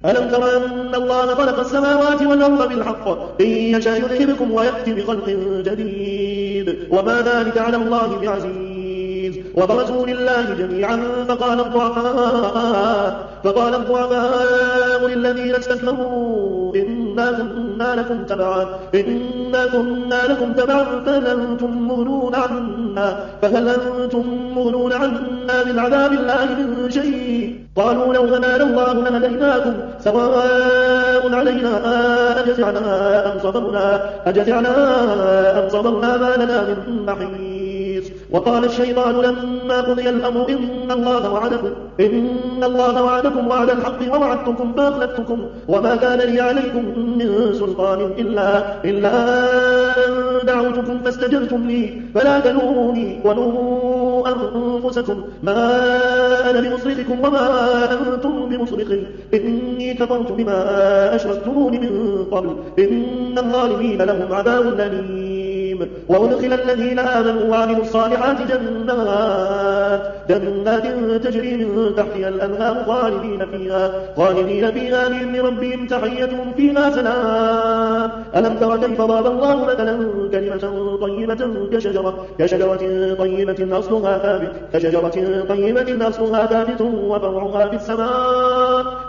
ألم تر أن الله خلق السماوات والأرض بالحق إن يشاء يذهبكم ويأتي بخلق جديد وما ذلك على الله بعزيز وبرزوا لله جميعا فقال الضعفاء للذين استكبروا إنا كنا لكم تبعا فهل أنتم مغنون عنا من عذاب الله من شيء قالوا لو هدانا الله لهديناكم سواء علينا أجزعنا أم صبرنا ما لنا من محيص وقال الشيطان لما قضي الأمر إن الله وعدكم وعد الحق ووعدتكم فأخلفتكم وما كان لي عليكم من سلطان إلا أن دعوتكم فاستجبتم لي فلا تلوموني ولوموا أنفسكم ما أنا بمصرخكم وما أنتم بمصرخي إني كفرت بما أشركتمون من قبل إن الظالمين لهم عذاب أليم وأدخل الذين آمنوا وعملوا الصالحات جنات تجري من تحتها الأنهار خالدين فيها بإذن ربهم تحيتهم فيها سلام ألم تر كيف ضرب الله مثلا كلمة طيبة كشجرة طيبة أصلها ثابت وفرعها في السماء